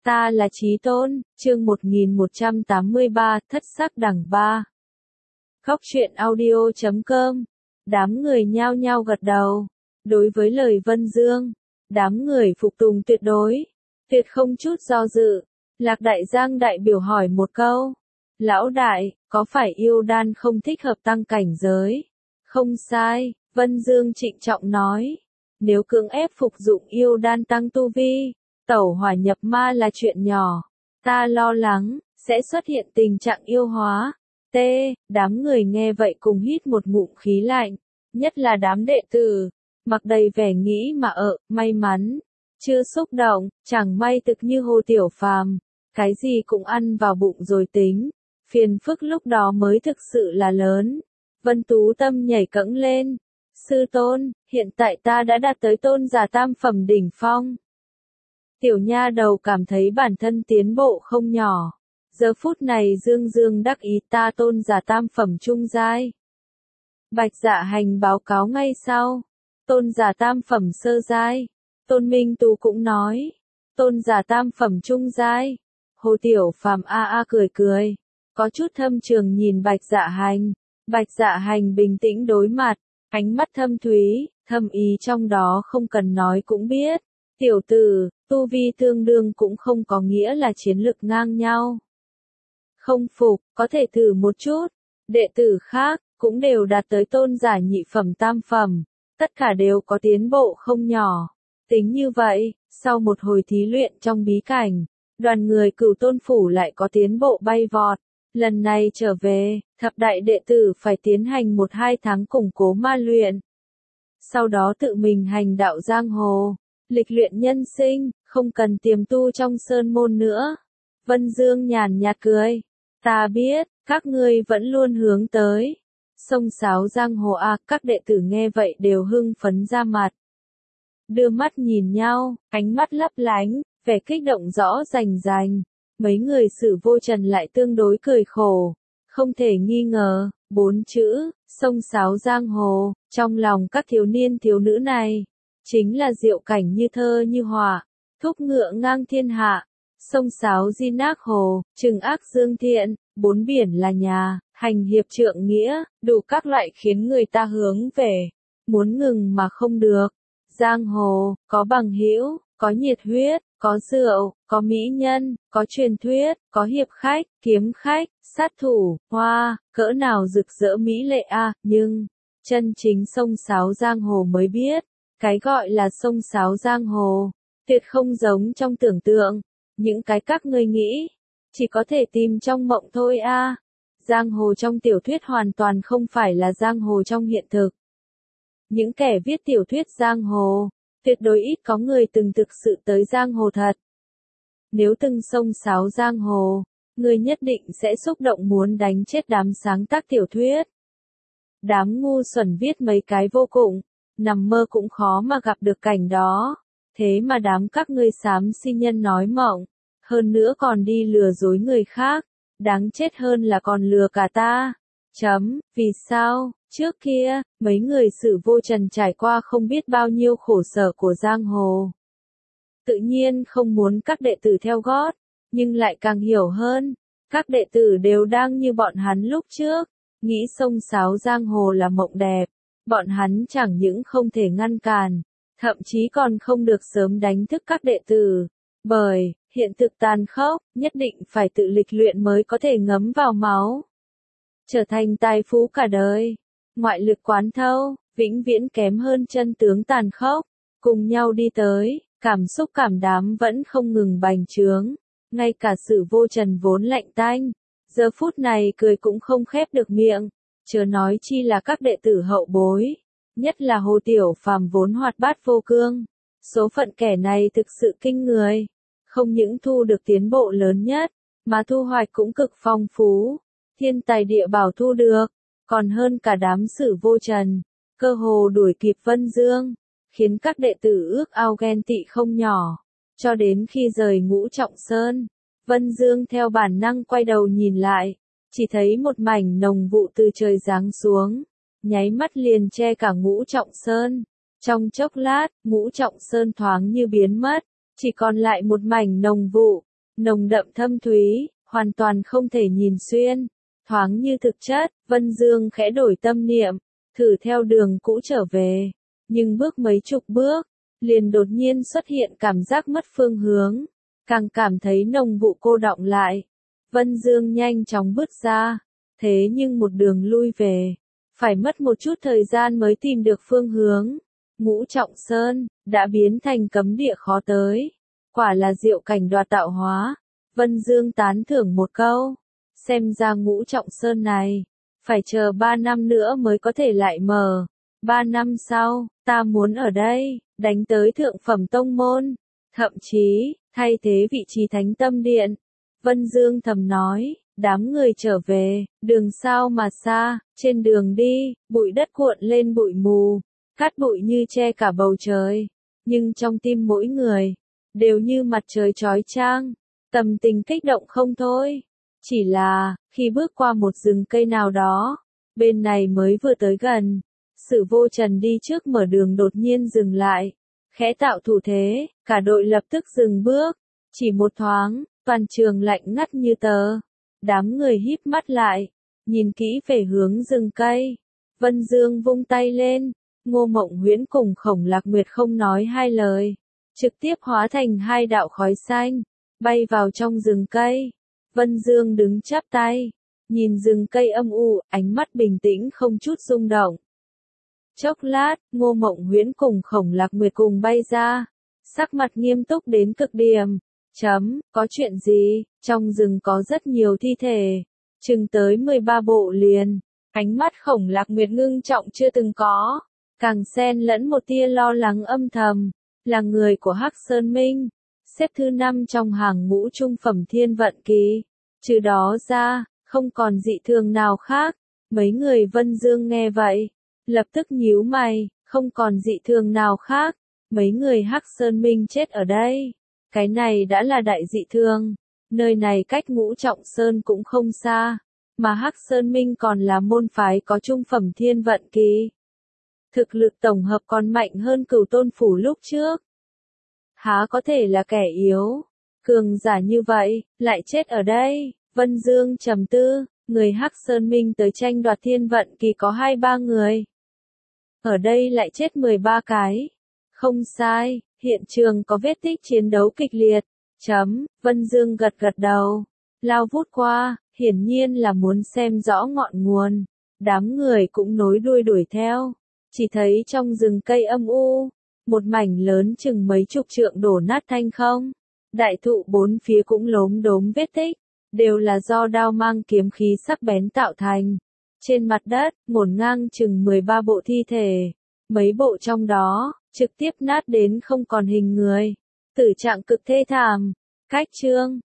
Ta là Chí Tôn, chương 1183, thất sắc đẳng ba. Khóc chuyện audio.com. Đám người nhao nhao gật đầu. Đối với lời Vân Dương, đám người phục tùng tuyệt đối, tuyệt không chút do dự. Lạc Đại Giang đại biểu hỏi một câu. Lão đại, có phải yêu đan không thích hợp tăng cảnh giới? Không sai, Vân Dương trịnh trọng nói. Nếu cưỡng ép phục dụng yêu đan tăng tu vi, tẩu hỏa nhập ma là chuyện nhỏ. Ta lo lắng, sẽ xuất hiện tình trạng yêu hóa. T. Đám người nghe vậy cùng hít một ngụm khí lạnh. Nhất là đám đệ tử, mặc đầy vẻ nghĩ mà may mắn. Chưa xúc động, chẳng may thực như Hồ Tiểu Phàm. Cái gì cũng ăn vào bụng rồi tính. Phiền phức lúc đó mới thực sự là lớn. Vân Tú Tâm nhảy cẫng lên. Sư tôn, hiện tại ta đã đạt tới tôn giả tam phẩm đỉnh phong. Tiểu nha đầu cảm thấy bản thân tiến bộ không nhỏ. Giờ phút này dương dương đắc ý, ta tôn giả tam phẩm trung giai. Bạch Dạ Hành báo cáo ngay sau. Tôn giả tam phẩm sơ giai. Tôn Minh Tú cũng nói. Tôn giả tam phẩm trung giai. Hồ Tiểu Phàm cười cười. Có chút thâm trường nhìn Bạch Dạ Hành. Bạch Dạ Hành bình tĩnh đối mặt. Ánh mắt thâm thúy, thâm ý trong đó không cần nói cũng biết. Tiểu tử, tu vi tương đương cũng không có nghĩa là chiến lực ngang nhau. Không phục, có thể thử một chút. Đệ tử khác, cũng đều đạt tới tôn giả nhị phẩm tam phẩm. Tất cả đều có tiến bộ không nhỏ. Tính như vậy, sau một hồi thí luyện trong bí cảnh, đoàn người Cửu Tôn Phủ lại có tiến bộ bay vọt. Lần này trở về, thập đại đệ tử phải tiến hành 1-2 tháng củng cố ma luyện. Sau đó tự mình hành đạo giang hồ, lịch luyện nhân sinh, không cần tiềm tu trong sơn môn nữa. Vân Dương nhàn nhạt cười. Ta biết, các ngươi vẫn luôn hướng tới. Sông sáo giang hồ các đệ tử nghe vậy đều hưng phấn ra mặt. Đưa mắt nhìn nhau, ánh mắt lấp lánh, vẻ kích động rõ rành rành. Mấy người Sử Vô Trần lại tương đối cười khổ. Không thể nghi ngờ, 4 chữ, sông sáo giang hồ, trong lòng các thiếu niên thiếu nữ này, chính là diệu cảnh như thơ như họa, thúc ngựa ngang thiên hạ. Sông sáo di nác hồ, trừng ác dương thiện, 4 biển là nhà, hành hiệp trượng nghĩa, đủ các loại khiến người ta hướng về. Muốn ngừng mà không được. Giang hồ, có bằng hữu, có nhiệt huyết, có rượu, có mỹ nhân, có truyền thuyết, có hiệp khách, kiếm khách, sát thủ, hoa, cỡ nào rực rỡ mỹ lệ nhưng, chân chính sông sáo giang hồ mới biết, cái gọi là sông sáo giang hồ, tuyệt không giống trong tưởng tượng, những cái các ngươi nghĩ, chỉ có thể tìm trong mộng thôi Giang hồ trong tiểu thuyết hoàn toàn không phải là giang hồ trong hiện thực. Những kẻ viết tiểu thuyết giang hồ, tuyệt đối ít có người từng thực sự tới giang hồ thật. Nếu từng sông sáo giang hồ, người nhất định sẽ xúc động muốn đánh chết đám sáng tác tiểu thuyết. Đám ngu xuẩn viết mấy cái vô cùng, nằm mơ cũng khó mà gặp được cảnh đó. Thế mà đám các ngươi xám si nhân nói mộng, hơn nữa còn đi lừa dối người khác, đáng chết hơn là còn lừa cả ta. Vì sao? Trước kia, mấy người Sử Vô Trần trải qua không biết bao nhiêu khổ sở của giang hồ. Tự nhiên không muốn các đệ tử theo gót, nhưng lại càng hiểu hơn. Các đệ tử đều đang như bọn hắn lúc trước, nghĩ sông sáo giang hồ là mộng đẹp. Bọn hắn chẳng những không thể ngăn cản, thậm chí còn không được sớm đánh thức các đệ tử. Bởi, hiện thực tàn khốc, nhất định phải tự lịch luyện mới có thể ngấm vào máu. Trở thành tài phú cả đời. Ngoại lực quán thâu, vĩnh viễn kém hơn chân tướng tàn khốc. Cùng nhau đi tới, cảm xúc cảm đám vẫn không ngừng bành trướng. Ngay cả Sử Vô Trần vốn lạnh tanh, giờ phút này cười cũng không khép được miệng. Chớ nói chi là các đệ tử hậu bối. Nhất là Hồ Tiểu Phàm vốn hoạt bát vô cương. Số phận kẻ này thực sự kinh người. Không những thu được tiến bộ lớn nhất, mà thu hoạch cũng cực phong phú. Thiên tài địa bảo thu được, còn hơn cả đám Sử Vô Trần, cơ hồ đuổi kịp Vân Dương, khiến các đệ tử ước ao ghen tị không nhỏ. Cho đến khi rời Ngũ Trọng Sơn, Vân Dương theo bản năng quay đầu nhìn lại, chỉ thấy một mảnh nồng vụ từ trời giáng xuống, nháy mắt liền che cả Ngũ Trọng Sơn. Trong chốc lát, Ngũ Trọng Sơn thoáng như biến mất, chỉ còn lại một mảnh nồng vụ. nồng đậm thâm thúy, hoàn toàn không thể nhìn xuyên, thoáng như thực chất. Vân Dương khẽ đổi tâm niệm, thử theo đường cũ trở về, nhưng bước mấy chục bước, liền đột nhiên xuất hiện cảm giác mất phương hướng, càng cảm thấy nồng vụ cô đọng lại. Vân Dương nhanh chóng bước ra, thế nhưng một đường lui về, phải mất một chút thời gian mới tìm được phương hướng. Ngũ Trọng Sơn đã biến thành cấm địa khó tới, quả là diệu cảnh đoạt tạo hóa. Vân Dương tán thưởng một câu, xem ra Ngũ Trọng Sơn này, phải chờ 3 năm nữa mới có thể lại mở. 3 năm sau, ta muốn ở đây, đánh tới thượng phẩm tông môn, thậm chí, thay thế vị trí thánh tâm điện. Vân Dương thầm nói, đám người trở về, đường sao mà xa, trên đường đi, bụi đất cuộn lên bụi mù, cát bụi như che cả bầu trời, nhưng trong tim mỗi người, đều như mặt trời chói chang, tâm tình kích động không thôi. Chỉ là, khi bước qua một rừng cây nào đó, bên này mới vừa tới gần, Sử Vô Trần đi trước mở đường đột nhiên dừng lại, khẽ tạo thủ thế, cả đội lập tức dừng bước, chỉ một thoáng, toàn trường lạnh ngắt như tờ. Đám người híp mắt lại, nhìn kỹ về hướng rừng cây. Vân Dương vung tay lên, Ngô Mộng Huyễn cùng Khổng Lạc Nguyệt không nói hai lời, trực tiếp hóa thành hai đạo khói xanh, bay vào trong rừng cây. Vân Dương đứng chắp tay, nhìn rừng cây âm u, ánh mắt bình tĩnh không chút rung động. Chốc lát, Ngô Mộng Huyễn cùng Khổng Lạc Nguyệt cùng bay ra, sắc mặt nghiêm túc đến cực điểm. Có chuyện gì? Trong rừng có rất nhiều thi thể, chừng tới 13 bộ liền. Ánh mắt Khổng Lạc Nguyệt ngưng trọng chưa từng có, càng xen lẫn một tia lo lắng âm thầm. Là người của Hắc Sơn Minh, xếp thứ 5 trong hàng ngũ trung phẩm thiên vận kỳ. Trừ đó ra, không còn dị thường nào khác. Mấy người Vân Dương nghe vậy, lập tức nhíu mày, không còn dị thường nào khác. Mấy người Hắc Sơn Minh chết ở đây. Cái này đã là đại dị thường. Nơi này cách Ngũ Trọng Sơn cũng không xa, mà Hắc Sơn Minh còn là môn phái có trung phẩm thiên vận kỳ. Thực lực tổng hợp còn mạnh hơn Cửu Tôn Phủ lúc trước. Há có thể là kẻ yếu, cường giả như vậy, lại chết ở đây. Vân Dương trầm tư, người Hắc Sơn Minh tới tranh đoạt thiên vận kỳ có 2-3 người. Ở đây lại chết 13 cái. Không sai, hiện trường có vết tích chiến đấu kịch liệt. Vân Dương gật gật đầu, lao vút qua, hiển nhiên là muốn xem rõ ngọn nguồn. Đám người cũng nối đuôi đuổi theo, chỉ thấy trong rừng cây âm u, một mảnh lớn chừng mấy chục trượng đổ nát thanh không. Đại thụ bốn phía cũng lốm đốm vết tích, đều là do đao mang kiếm khí sắc bén tạo thành. Trên mặt đất, ngổn ngang chừng 13 bộ thi thể, mấy bộ trong đó, trực tiếp nát đến không còn hình người. Tử trạng cực thê thảm. Cách chương